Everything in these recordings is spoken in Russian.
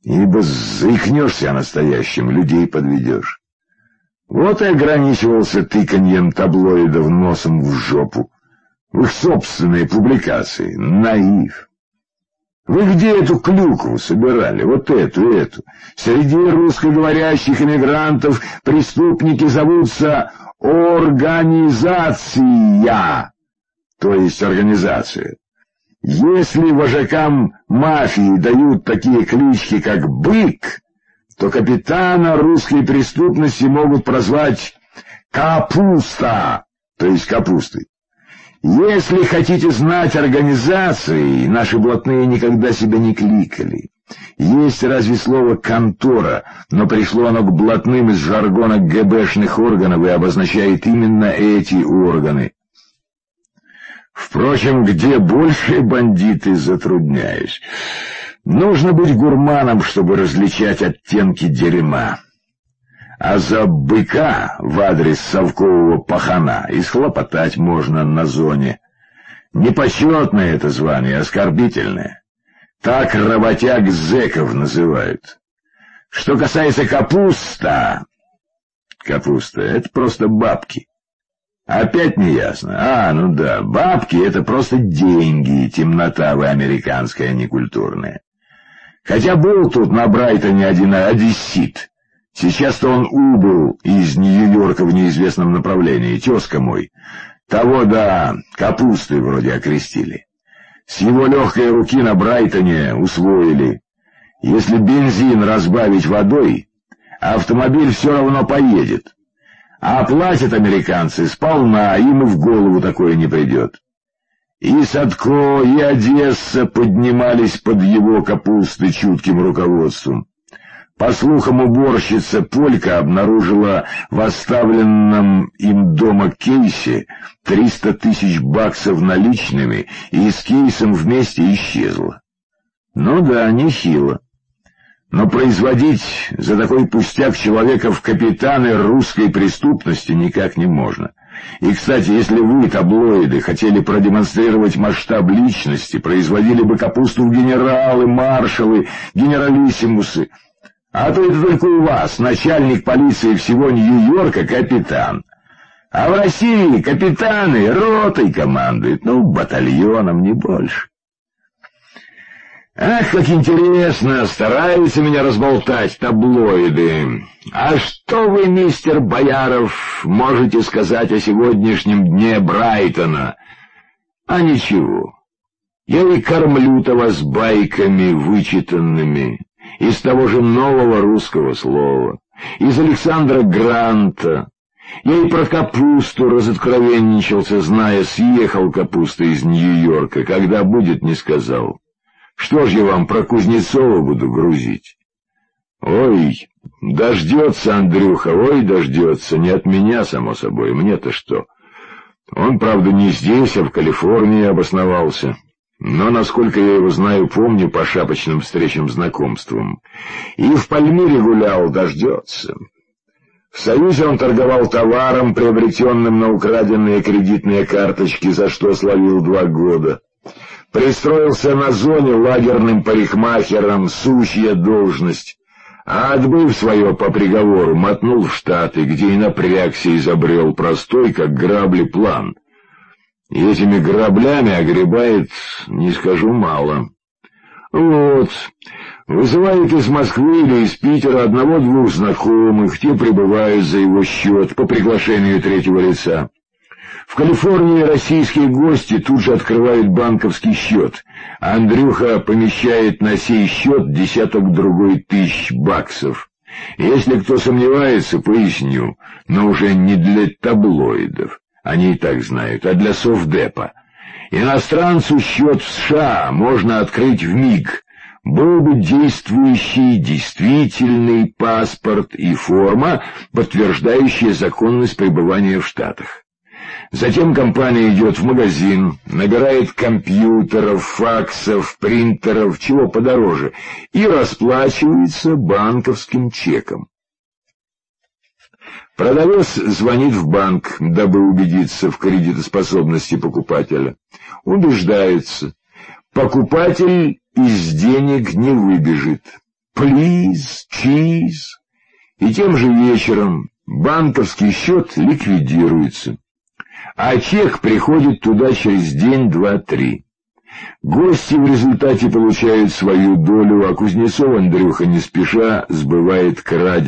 ибо заикнешься о настоящем, людей подведешь. Вот и ограничивался тыканьем таблоидов носом в жопу, в их собственные публикации. Наив. Вы где эту клюкву собирали? Вот эту. Среди русскоговорящих эмигрантов преступники зовутся организация, то есть организация. Если вожакам мафии дают такие клички, как «Бык», то капитана русской преступности могут прозвать «Капуста», то есть капустой. Если хотите знать организации, наши блатные никогда себя не кликали. Есть разве слово «контора», но пришло оно к блатным из жаргона ГБшных органов и обозначает именно эти органы. Впрочем, где больше бандиты, затрудняюсь. Нужно быть гурманом, чтобы различать оттенки дерьма. А за быка в адрес совкового пахана исхлопотать можно на зоне. Непочетное это звание, оскорбительное. Так работяг зэков называют. Что касается капуста, это просто бабки. Опять неясно. Ну да, бабки — это просто деньги, темнота вы американская, некультурная. Хотя был тут на Брайтоне один одессит. Сейчас-то он убыл из Нью-Йорка в неизвестном направлении, тезка мой. Того, да, капустой вроде окрестили. С его легкой руки на Брайтоне усвоили. Если бензин разбавить водой, автомобиль все равно поедет. А платят американцы сполна, им и в голову такое не придет. И Садко, и Одесса поднимались под его капустой чутким руководством. По слухам, уборщица Полька обнаружила в оставленном им дома кейсе 300 тысяч баксов наличными и с кейсом вместе исчезла. Ну да, нехило. Но производить за такой пустяк человека в капитаны русской преступности никак не можно. И, кстати, если вы, таблоиды, хотели продемонстрировать масштаб личности, производили бы капусту в генералы, маршалы, генералиссимусы. А то это только у вас, начальник полиции всего Нью-Йорка, капитан. А в России капитаны ротой командуют, батальоном, не больше. Ах, как интересно, стараются меня разболтать таблоиды. А что вы, мистер Бояров, можете сказать о сегодняшнем дне Брайтона? А ничего. Я и кормлю-то вас байками вычитанными из того же нового русского слова, из Александра Гранта. Я и про капусту разоткровенничался, зная, съехал капуста из Нью-Йорка, когда будет, не сказал. Что ж я вам про Кузнецова буду грузить? Ой, дождется Андрюха, дождется, не от меня, само собой, мне-то что? Он, правда, не здесь, а в Калифорнии обосновался. Но, насколько я его знаю, помню по шапочным встречам, знакомствам. И в Пальмире гулял, дождется. В Союзе он торговал товаром, приобретенным на украденные кредитные карточки, за что словил 2 года. Пристроился на зоне лагерным парикмахером, сущая должность. А отбыв свое по приговору, мотнул в Штаты, где и напрягся, изобрел простой, как грабли, план. И этими граблями огребает, не скажу, мало. Вызывает из Москвы или из Питера 1-2 знакомых, те прибывают за его счет по приглашению третьего лица. В Калифорнии российские гости тут же открывают банковский счет, а Андрюха помещает на сей счет 10-другой тысяч баксов. Если кто сомневается, поясню, но уже не для таблоидов. Они и так знают, а для Совдепа. Иностранцу счет в США можно открыть вмиг. Был бы действующий, действительный паспорт и форма, подтверждающая законность пребывания в Штатах. Затем компания идет в магазин, набирает компьютеров, факсов, принтеров, чего подороже, и расплачивается банковским чеком. Продавец звонит в банк, дабы убедиться в кредитоспособности покупателя. Убеждается. Покупатель из денег не выбежит. Please, cheese. И тем же вечером банковский счет ликвидируется, а чек приходит туда через день, два, три. Гости в результате получают свою долю, а Кузнецов Андрюха не спеша сбывает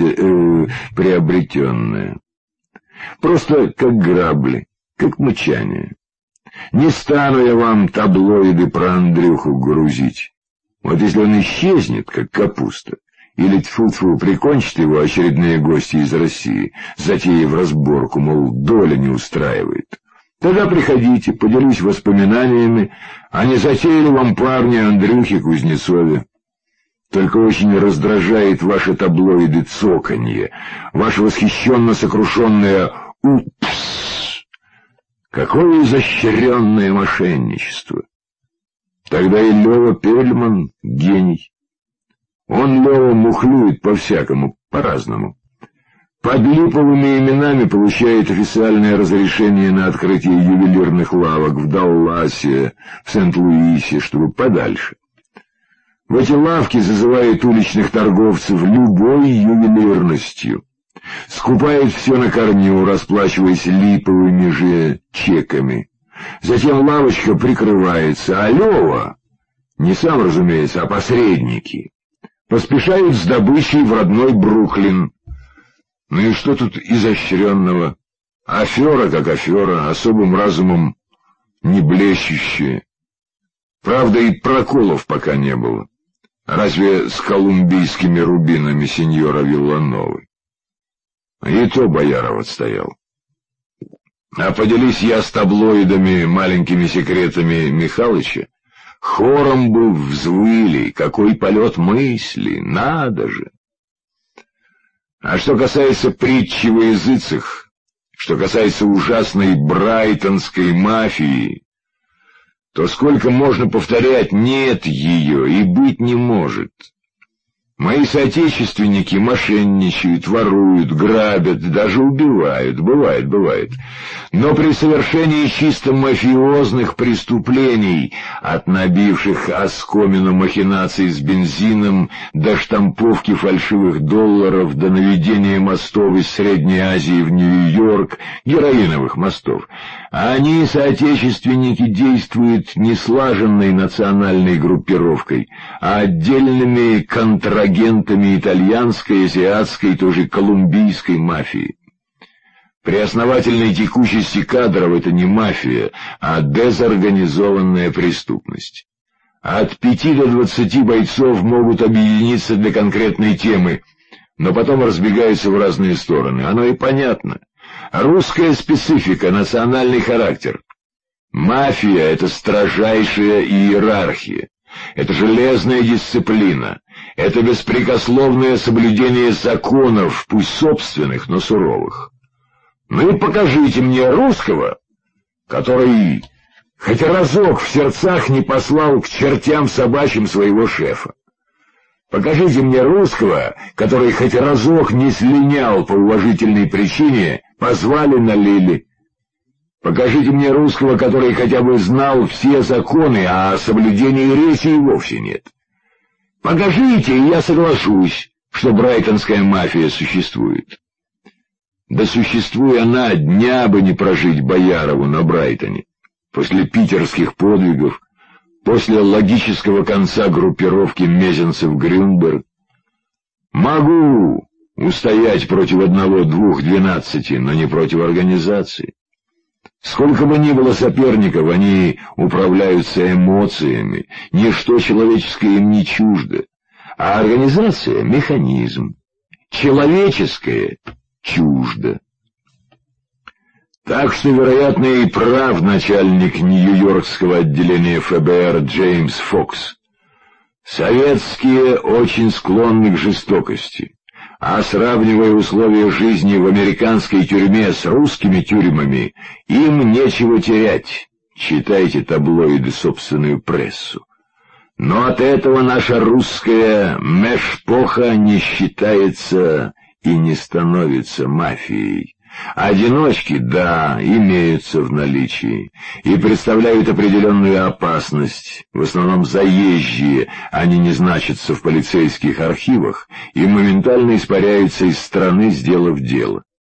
приобретенное. Просто как грабли, как мычание. Не стану я вам таблоиды про Андрюху грузить. Вот если он исчезнет, как капуста, или тьфу-тьфу прикончат его очередные гости из России, затеяв разборку, мол, доля не устраивает, тогда приходите, поделюсь воспоминаниями о незатейливом парне Андрюхе Кузнецове. Только очень раздражает ваши таблоиды цоканье, ваше восхищенно-сокрушенное «упс». Какое изощренное мошенничество! Тогда и Лёва Пельман — гений. Он, Лёва, мухлюет по-всякому, по-разному. Под липовыми именами получает официальное разрешение на открытие ювелирных лавок в Далласе, в Сент-Луисе, чтобы подальше. В эти лавки зазывает уличных торговцев любой ювелирностью. Скупает все на корню, расплачиваясь липовыми же чеками. Затем лавочка прикрывается, а Лёва, не сам, разумеется, а посредники, поспешают с добычей в родной Бруклин. Ну и что тут изощренного? Афера как афера, особым разумом не блещущая. Правда, и проколов пока не было. Разве с колумбийскими рубинами сеньора Виллановой? И то Бояров отстоял. А поделись я с таблоидами маленькими секретами Михалыча, хором бы взвыли, какой полет мысли, надо же. А что касается притчи во языцах, что касается ужасной брайтонской мафии, то сколько можно повторять, нет ее и быть не может. Мои соотечественники мошенничают, воруют, грабят, даже убивают, бывает. Но при совершении чисто мафиозных преступлений, от набивших оскомину махинаций с бензином до штамповки фальшивых долларов, до наведения мостов из Средней Азии в Нью-Йорк, героиновых мостов, они, соотечественники, действуют не слаженной национальной группировкой, а отдельными контрагентами итальянской, азиатской, тоже колумбийской мафии. При основательной текучести кадров это не мафия, а дезорганизованная преступность. От 5 до 20 бойцов могут объединиться для конкретной темы, но потом разбегаются в разные стороны. Оно и понятно. Русская специфика, национальный характер. Мафия — это строжайшая иерархия, это железная дисциплина, это беспрекословное соблюдение законов, пусть собственных, но суровых. Ну и покажите мне русского, который хоть разок в сердцах не послал к чертям собачьим своего шефа. Покажите мне русского, который хоть разок не слинял по уважительной причине, позвали, налили. Покажите мне русского, который хотя бы знал все законы, а о соблюдении речи и вовсе нет. Покажите, и я соглашусь, что брайтонская мафия существует. Да существуя она, дня бы не прожить Боярову на Брайтоне. После питерских подвигов, после логического конца группировки Мезенцев-Грюнберг. Могу устоять против 1, 2, 12, но не против организации. Сколько бы ни было соперников, они управляются эмоциями, ничто человеческое им не чуждо, а организация — механизм, человеческое — чуждо. Так что, вероятно, и прав начальник нью-йоркского отделения ФБР Джеймс Фокс. Советские очень склонны к жестокости, а сравнивая условия жизни в американской тюрьме с русскими тюрьмами, им нечего терять. Читайте таблоиды, собственную прессу. Но от этого наша русская мешпоха не считается и не становится мафией. Одиночки, да, имеются в наличии и представляют определенную опасность. В основном заезжие, они не значатся в полицейских архивах и моментально испаряются из страны, сделав дело.